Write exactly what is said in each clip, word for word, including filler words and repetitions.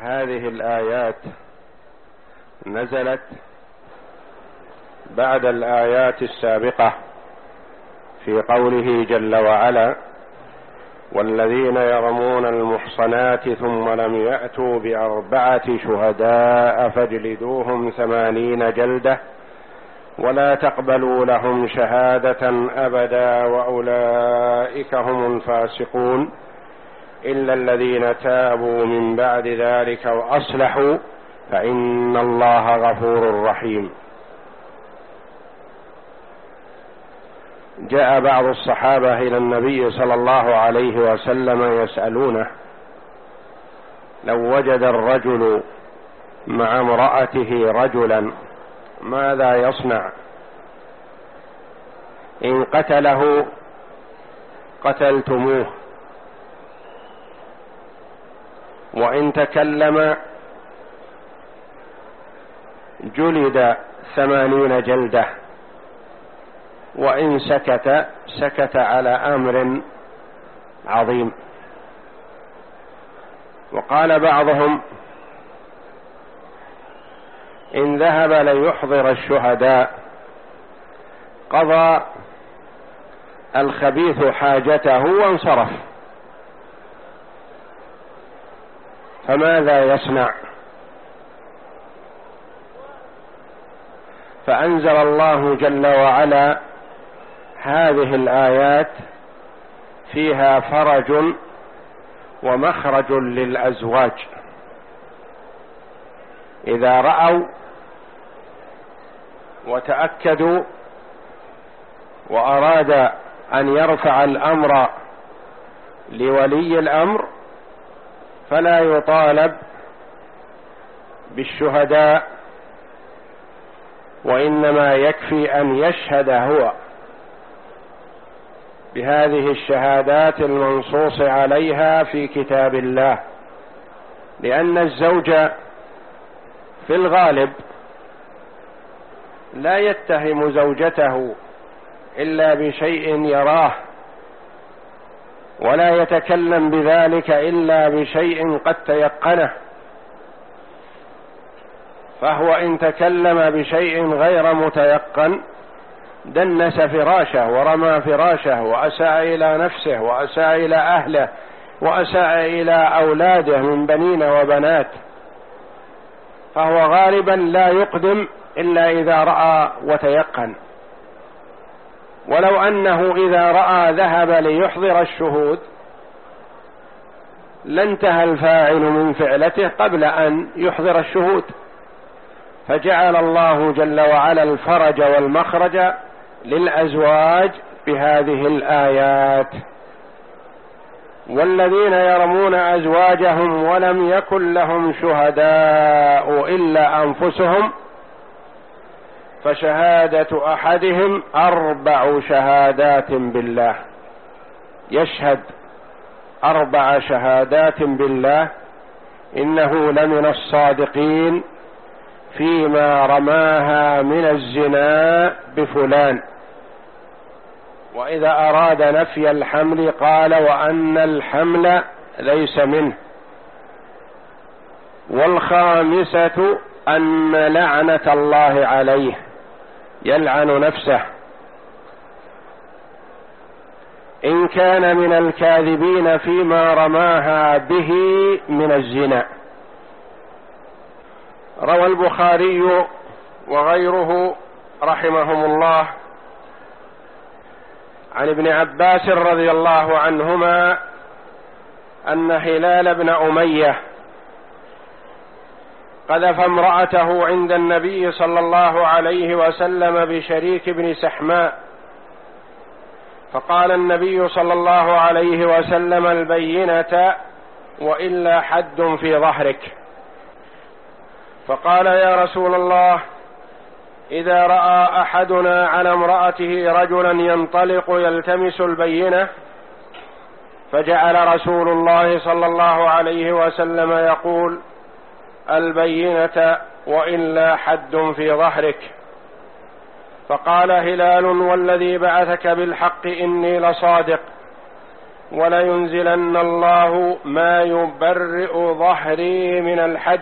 هذه الآيات نزلت بعد الآيات السابقة في قوله جل وعلا: والذين يرمون المحصنات ثم لم يأتوا بأربعة شهداء فاجلدوهم ثمانين جلدة ولا تقبلوا لهم شهادة أبدا وأولئك هم الفاسقون إلا الذين تابوا من بعد ذلك وأصلحوا فإن الله غفور رحيم. جاء بعض الصحابة إلى النبي صلى الله عليه وسلم يسألونه: لو وجد الرجل مع امرأته رجلا ماذا يصنع؟ إن قتله قتلتموه، وإن تكلم جلد ثمانين جلدة، وإن سكت سكت على أمر عظيم. وقال بعضهم: إن ذهب ليحضر الشهداء قضى الخبيث حاجته وانصرف، فماذا يصنع؟ فأنزل الله جل وعلا هذه الآيات فيها فرج ومخرج للأزواج إذا رأوا وتأكدوا وأراد أن يرفع الأمر لولي الأمر فلا يطالب بالشهداء، وإنما يكفي أن يشهد هو بهذه الشهادات المنصوص عليها في كتاب الله، لأن الزوج في الغالب لا يتهم زوجته إلا بشيء يراه، ولا يتكلم بذلك إلا بشيء قد تيقنه، فهو إن تكلم بشيء غير متيقن دنس فراشه ورمى فراشه وأساء إلى نفسه وأساء إلى أهله وأساء إلى أولاده من بنين وبنات، فهو غالبا لا يقدم إلا إذا رأى وتيقن. ولو أنه إذا رأى ذهب ليحضر الشهود لانتهى الفاعل من فعلته قبل أن يحضر الشهود، فجعل الله جل وعلا الفرج والمخرج للأزواج بهذه الآيات: والذين يرمون أزواجهم ولم يكن لهم شهداء إلا أنفسهم فشهادة أحدهم أربع شهادات بالله، يشهد أربع شهادات بالله إنه لمن الصادقين فيما رماها من الزنا بفلان. وإذا أراد نفي الحمل قال: وأن الحمل ليس منه. والخامسة أن لعنة الله عليه، يلعن نفسه إن كان من الكاذبين فيما رماها به من الزنا. روى البخاري وغيره رحمهم الله عن ابن عباس رضي الله عنهما أن هلال بن أمية قذف امرأته عند النبي صلى الله عليه وسلم بشريك بن سحماء، فقال النبي صلى الله عليه وسلم: البينة وإلا حد في ظهرك. فقال: يا رسول الله، إذا رأى أحدنا على امرأته رجلا ينطلق يلتمس البينة، فجعل رسول الله صلى الله عليه وسلم يقول: البينة وإلا حد في ظهرك. فقال هلال: والذي بعثك بالحق إني لصادق، ولينزلن الله ما يبرئ ظهري من الحد.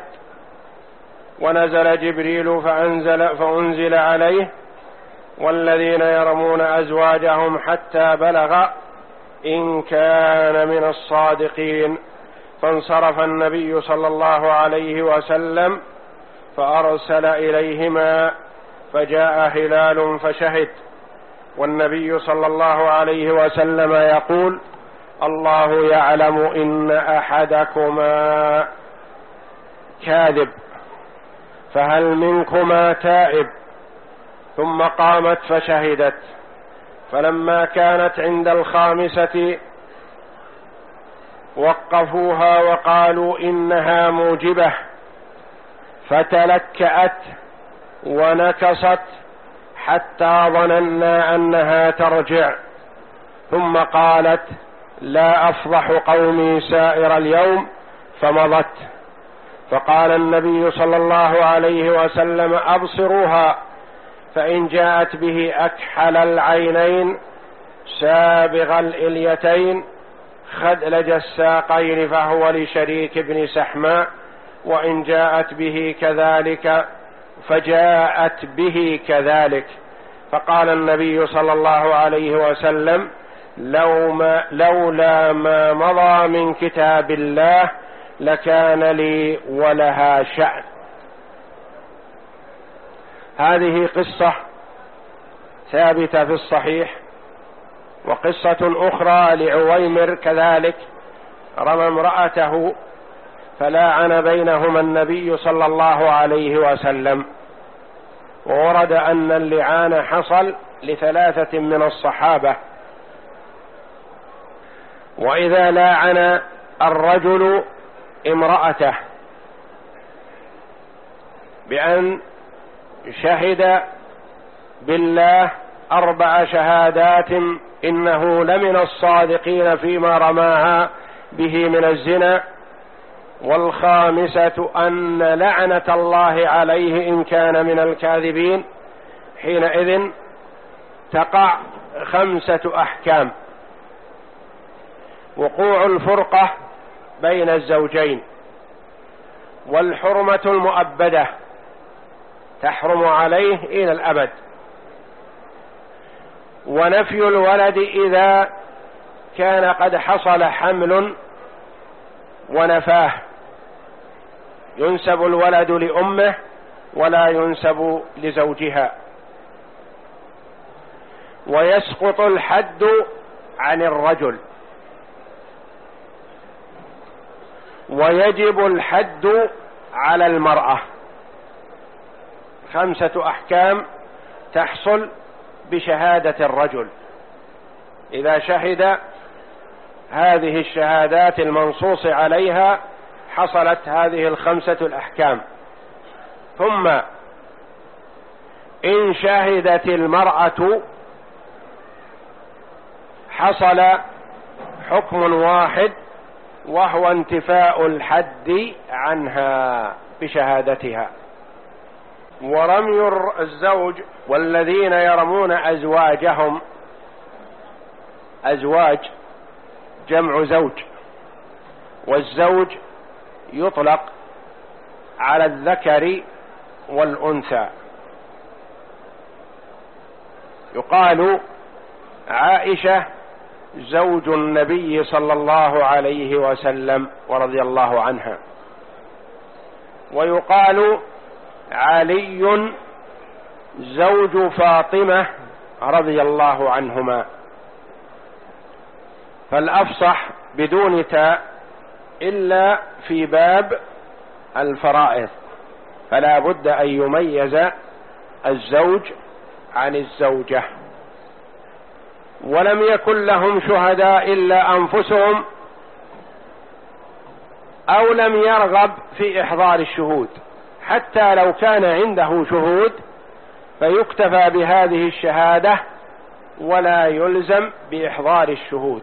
ونزل جبريل فأنزل, فأنزل عليه والذين يرمون أزواجهم حتى بلغ إن كان من الصادقين. فانصرف النبي صلى الله عليه وسلم فأرسل إليهما فجاء هلال فشهد، والنبي صلى الله عليه وسلم يقول: الله يعلم إن أحدكما كاذب، فهل منكما تائب؟ ثم قامت فشهدت. فلما كانت عند الخامسة وقفوها وقالوا إنها موجبة، فتلكأت ونكصت حتى ظننا أنها ترجع، ثم قالت: لا أفضح قومي سائر اليوم، فمضت. فقال النبي صلى الله عليه وسلم: أبصروها، فإن جاءت به أكحل العينين سابغ الإليتين خدلج الساقين فهو لشريك بن سحماء، وإن جاءت به كذلك فجاءت به كذلك. فقال النبي صلى الله عليه وسلم: لو ما لولا ما مضى من كتاب الله لكان لي ولها شأن. هذه قصة ثابتة في الصحيح. وقصة أخرى لعويمر كذلك رمى امرأته فلاعن بينهما النبي صلى الله عليه وسلم، وورد أن اللعان حصل لثلاثة من الصحابة. وإذا لاعن الرجل امرأته بأن شهد بالله أربع شهادات إنه لمن الصادقين فيما رماها به من الزنا، والخامسة أن لعنة الله عليه إن كان من الكاذبين، حينئذ تقع خمسة أحكام: وقوع الفرقة بين الزوجين، والحرمة المؤبدة تحرم عليه إلى الأبد، ونفي الولد إذا كان قد حصل حمل ونفاه، ينسب الولد لأمه ولا ينسب لزوجها. ويسقط الحد عن الرجل، ويجب الحد على المرأة. خمسة أحكام تحصل بشهادة الرجل إذا شهد هذه الشهادات المنصوص عليها، حصلت هذه الخمسة الأحكام. ثم إن شهدت المرأة حصل حكم واحد، وهو انتفاء الحد عنها بشهادتها. ورمي الزوج والذين يرمون أزواجهم، أزواج جمع زوج، والزوج يطلق على الذكر والأنثى. يقال عائشة زوج النبي صلى الله عليه وسلم ورضي الله عنها، ويقال علي زوج فاطمة رضي الله عنهما، فالأفصح بدون تاء إلا في باب الفرائض، فلا بد أن يميز الزوج عن الزوجة. ولم يكن لهم شهداء إلا أنفسهم، أو لم يرغب في إحضار الشهود، حتى لو كان عنده شهود فيكتفى بهذه الشهادة ولا يلزم بإحضار الشهود.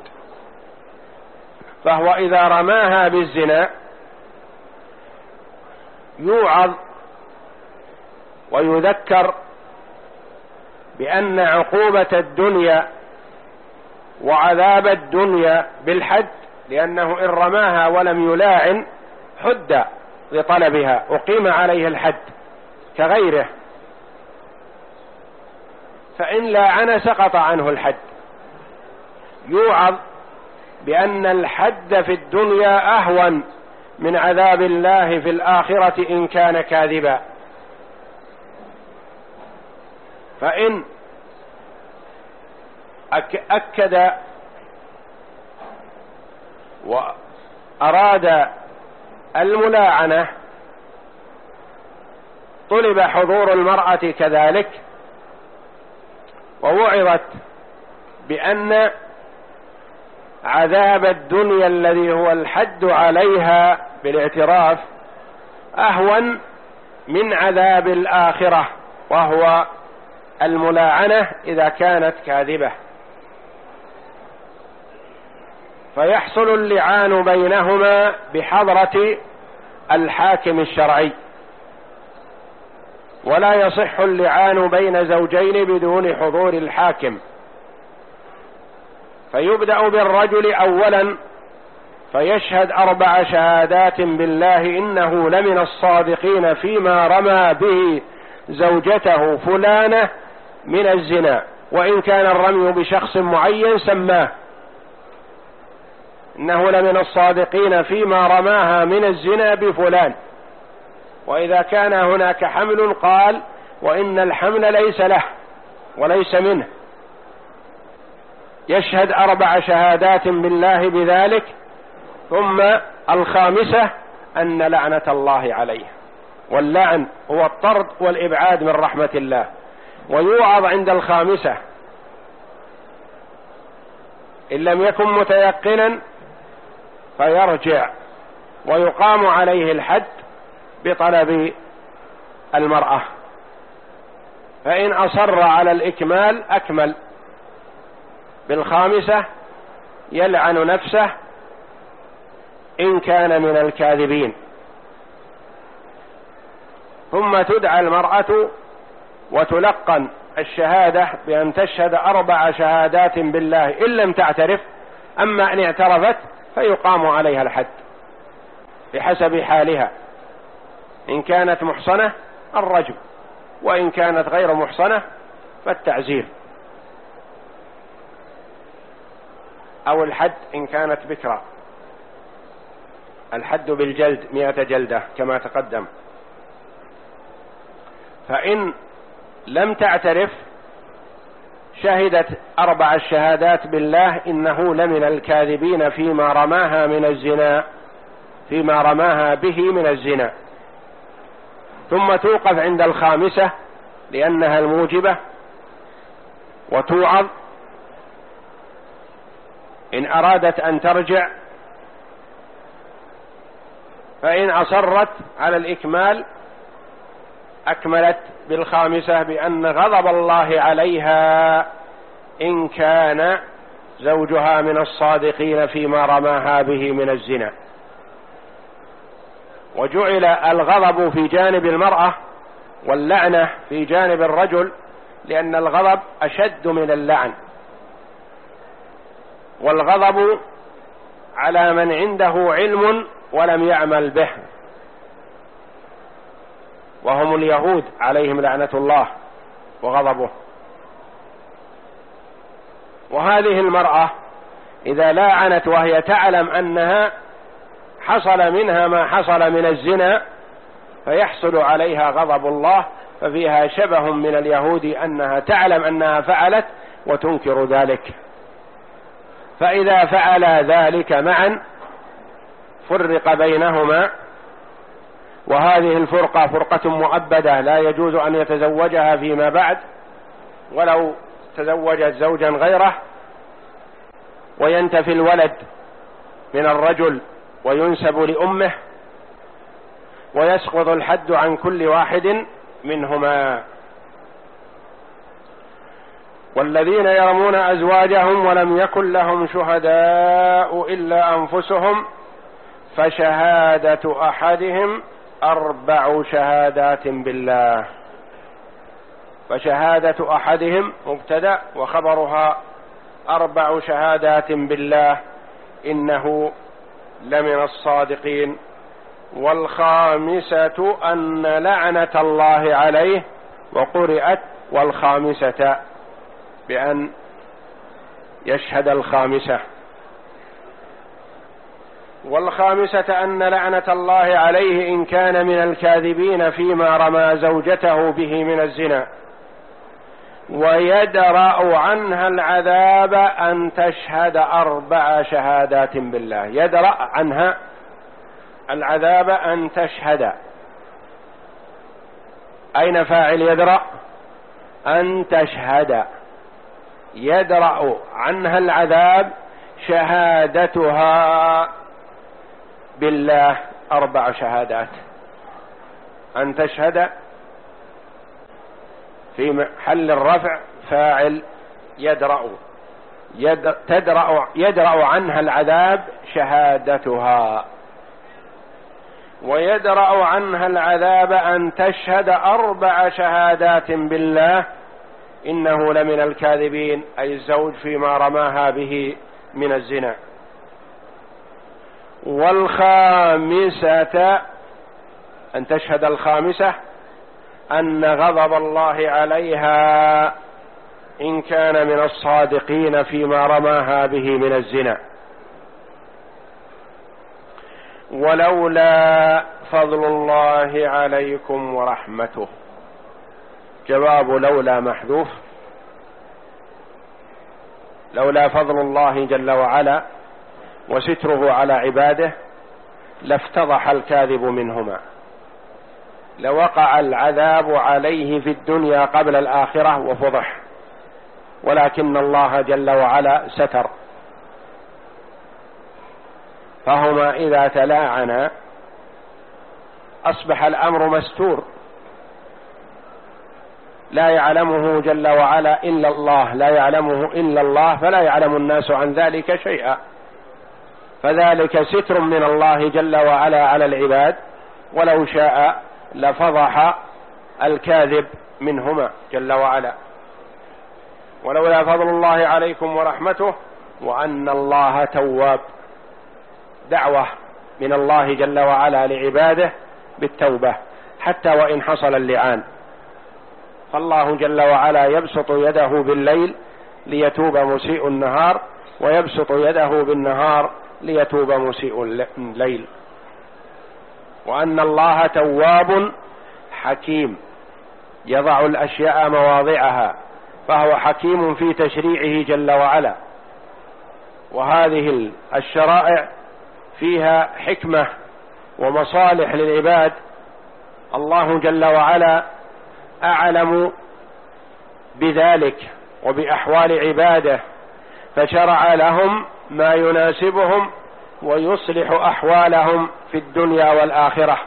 فهو إذا رماها بالزنا يوعظ ويذكر بأن عقوبة الدنيا وعذاب الدنيا بالحد، لأنه إن رماها ولم يلاعن حد لطلبها أقيم عليه الحد كغيره، فإن لاعن سقط عنه الحد. يوعظ بأن الحد في الدنيا أهون من عذاب الله في الآخرة إن كان كاذبا. فإن أكد وأراد الملاعنة طلب حضور المرأة كذلك، ووعظت بأن عذاب الدنيا الذي هو الحد عليها بالاعتراف أهون من عذاب الآخرة، وهو الملاعنة إذا كانت كاذبة، فيحصل اللعان بينهما بحضرة الحاكم الشرعي، ولا يصح اللعان بين زوجين بدون حضور الحاكم. فيبدأ بالرجل أولا فيشهد أربع شهادات بالله إنه لمن الصادقين فيما رمى به زوجته فلانة من الزنا، وإن كان الرمي بشخص معين سماه، إنه لمن الصادقين فيما رماها من الزنا بفلان. وإذا كان هناك حمل قال وإن الحمل ليس له وليس منه، يشهد أربع شهادات بالله بذلك. ثم الخامسة أن لعنة الله عليه، واللعن هو الطرد والإبعاد من رحمة الله. ويوعظ عند الخامسة إن لم يكن متيقنا فيرجع ويقام عليه الحد بطلب المرأة، فإن أصر على الإكمال أكمل. بالخامسة يلعن نفسه إن كان من الكاذبين. ثم تدعى المرأة وتلقن الشهادة بأن تشهد أربع شهادات بالله إن لم تعترف، أما إن اعترفت فيقام عليها الحد بحسب حالها، إن كانت محصنة الرجم، وإن كانت غير محصنة فالتعزير، أو الحد إن كانت بكرة، الحد بالجلد مئة جلدة كما تقدم. فإن لم تعترف شهدت أربع الشهادات بالله إنه لمن الكاذبين فيما رماها من الزنا، فيما رماها به من الزنا. ثم توقف عند الخامسة لأنها الموجبة، وتوعظ إن أرادت أن ترجع، فإن أصرت على الإكمال أكملت بالخامسة بأن غضب الله عليها إن كان زوجها من الصادقين فيما رماها به من الزنا. وجعل الغضب في جانب المرأة واللعنة في جانب الرجل، لأن الغضب أشد من اللعن، والغضب على من عنده علم ولم يعمل به، وهم اليهود عليهم لعنة الله وغضبه. وهذه المرأة إذا لاعنت وهي تعلم أنها حصل منها ما حصل من الزنا فيحصل عليها غضب الله، ففيها شبه من اليهود أنها تعلم أنها فعلت وتنكر ذلك. فإذا فعل ذلك معا فرق بينهما، وهذه الفرقة فرقة مؤبدة لا يجوز أن يتزوجها فيما بعد ولو تزوجت زوجا غيره، وينتفي الولد من الرجل وينسب لأمه، ويسقط الحد عن كل واحد منهما. والذين يرمون أزواجهم ولم يكن لهم شهداء إلا أنفسهم فشهادة أحدهم أربع شهادات بالله. فشهادة أحدهم مبتدأ وخبرها أربع شهادات بالله إنه لمن الصادقين. والخامسة أن لعنة الله عليه، وقرئت والخامسة بأن يشهد الخامسة. والخامسة أن لعنة الله عليه إن كان من الكاذبين فيما رمى زوجته به من الزنا. ويدرأ عنها العذاب أن تشهد أربع شهادات بالله. يدرأ عنها العذاب أن تشهد. أين فاعل يدرأ؟ أن تشهد. يدرأ عنها العذاب شهادتها بالله أربع شهادات. أن تشهد في محل الرفع فاعل يدرأ. تدرأ يدرأ عنها العذاب شهادتها. ويدرأ عنها العذاب أن تشهد أربع شهادات بالله إنه لمن الكاذبين، أي الزوج فيما رماها به من الزنا. والخامسة أن تشهد الخامسة أن غضب الله عليها إن كان من الصادقين فيما رماها به من الزنا. ولولا فضل الله عليكم ورحمته. جواب لولا محذوف. لولا فضل الله جل وعلا وستره على عباده لافتضح الكاذب منهما، لوقع العذاب عليه في الدنيا قبل الآخرة وفضح، ولكن الله جل وعلا ستر. فهما إذا تلاعنا أصبح الأمر مستور، لا يعلمه جل وعلا إلا الله، لا يعلمه إلا الله، فلا يعلم الناس عن ذلك شيئا. فذلك ستر من الله جل وعلا على العباد، ولو شاء لفضح الكاذب منهما جل وعلا. ولولا فضل الله عليكم ورحمته وأن الله تواب. دعوة من الله جل وعلا لعباده بالتوبة حتى وإن حصل اللعان. فالله جل وعلا يبسط يده بالليل ليتوب مسيء النهار، ويبسط يده بالنهار ليتوب مسيء الليل. وأن الله تواب حكيم يضع الأشياء مواضعها، فهو حكيم في تشريعه جل وعلا. وهذه الشرائع فيها حكمة ومصالح للعباد. الله جل وعلا أعلم بذلك وبأحوال عباده، فشرع لهم ما يناسبهم ويصلح أحوالهم في الدنيا والآخرة.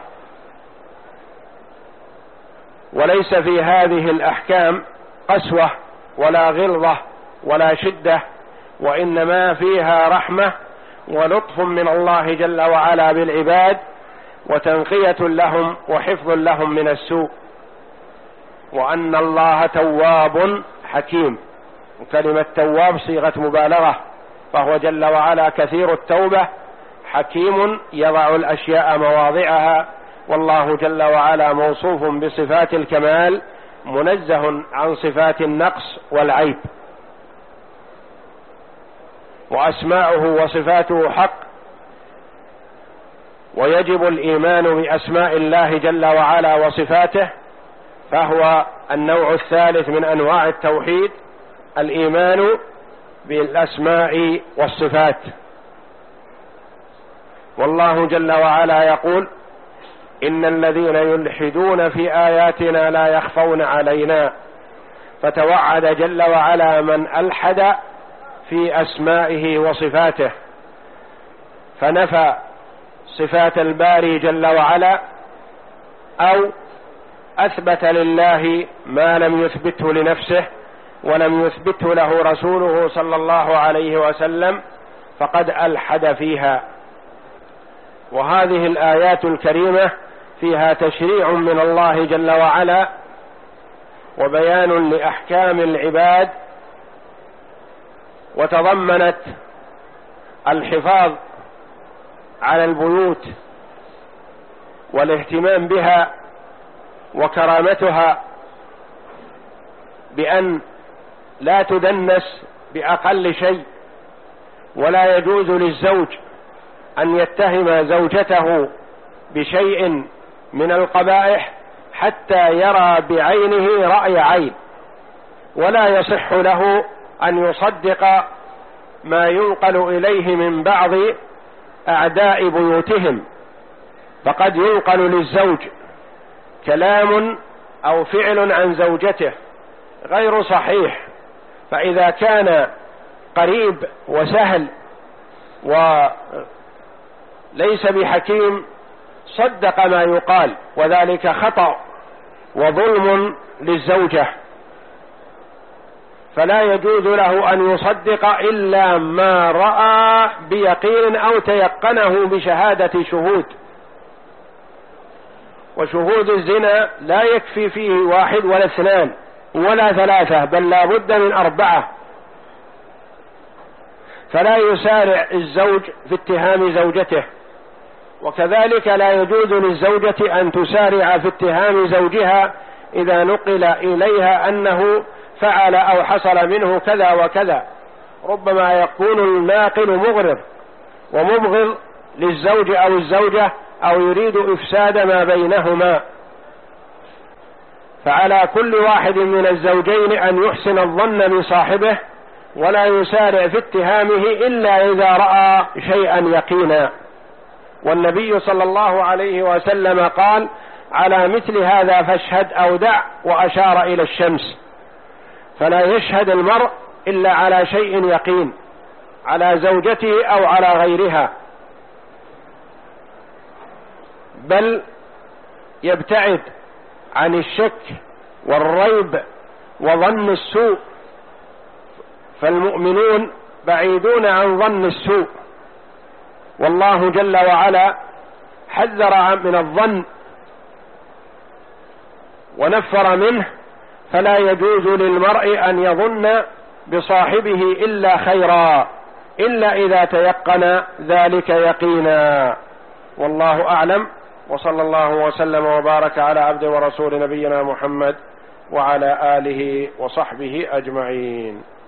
وليس في هذه الأحكام قسوة ولا غلظة ولا شدة، وإنما فيها رحمة ولطف من الله جل وعلا بالعباد، وتنقية لهم وحفظ لهم من السوء. وأن الله تواب حكيم. وكلمة تواب صيغة مبالغة، فهو جل وعلا كثير التوبة، حكيم يضع الأشياء مواضعها. والله جل وعلا موصوف بصفات الكمال، منزه عن صفات النقص والعيب. وأسماؤه وصفاته حق، ويجب الإيمان بأسماء الله جل وعلا وصفاته، فهو النوع الثالث من أنواع التوحيد، الإيمان بالأسماء والصفات. والله جل وعلا يقول: إن الذين يلحدون في آياتنا لا يخفون علينا. فتوعد جل وعلا من ألحد في أسمائه وصفاته، فنفى صفات الباري جل وعلا، أو أثبت لله ما لم يثبته لنفسه ولم يثبته له رسوله صلى الله عليه وسلم، فقد ألحد فيها. وهذه الآيات الكريمة فيها تشريع من الله جل وعلا وبيان لأحكام العباد وتضمنت الحفاظ على البيوت والاهتمام بها وكرامتها بأن لا تدنس بأقل شيء، ولا يجوز للزوج أن يتهم زوجته بشيء من القبائح حتى يرى بعينه رأي عين، ولا يصح له أن يصدق ما ينقل إليه من بعض أعداء بيوتهم، فقد ينقل للزوج كلام أو فعل عن زوجته غير صحيح، فإذا كان قريب وسهل وليس بحكيم صدق ما يقال، وذلك خطأ وظلم للزوجة، فلا يجوز له أن يصدق إلا ما رأى بيقين أو تيقنه بشهادة شهود. وشهود الزنا لا يكفي فيه واحد ولا اثنان ولا ثلاثة، بل لا بد من أربعة، فلا يسارع الزوج في اتهام زوجته، وكذلك لا يجوز للزوجة أن تسارع في اتهام زوجها إذا نقل إليها أنه فعل أو حصل منه كذا وكذا، ربما يكون الناقل مغرض ومبغض للزوج أو الزوجة أو يريد إفساد ما بينهما، فعلى كل واحد من الزوجين أن يحسن الظن بصاحبه ولا يسارع في اتهامه إلا إذا رأى شيئا يقينا. والنبي صلى الله عليه وسلم قال: على مثل هذا فاشهد أو دع، وأشار إلى الشمس، فلا يشهد المرء إلا على شيء يقين، على زوجته أو على غيرها، بل يبتعد عن الشك والريب وظن السوء، فالمؤمنون بعيدون عن ظن السوء، والله جل وعلا حذر من الظن ونفر منه، فلا يجوز للمرء أن يظن بصاحبه إلا خيرا إلا إذا تيقن ذلك يقينا. والله أعلم، وصلى الله وسلم وبارك على عبد ورسول نبينا محمد وعلى آله وصحبه أجمعين.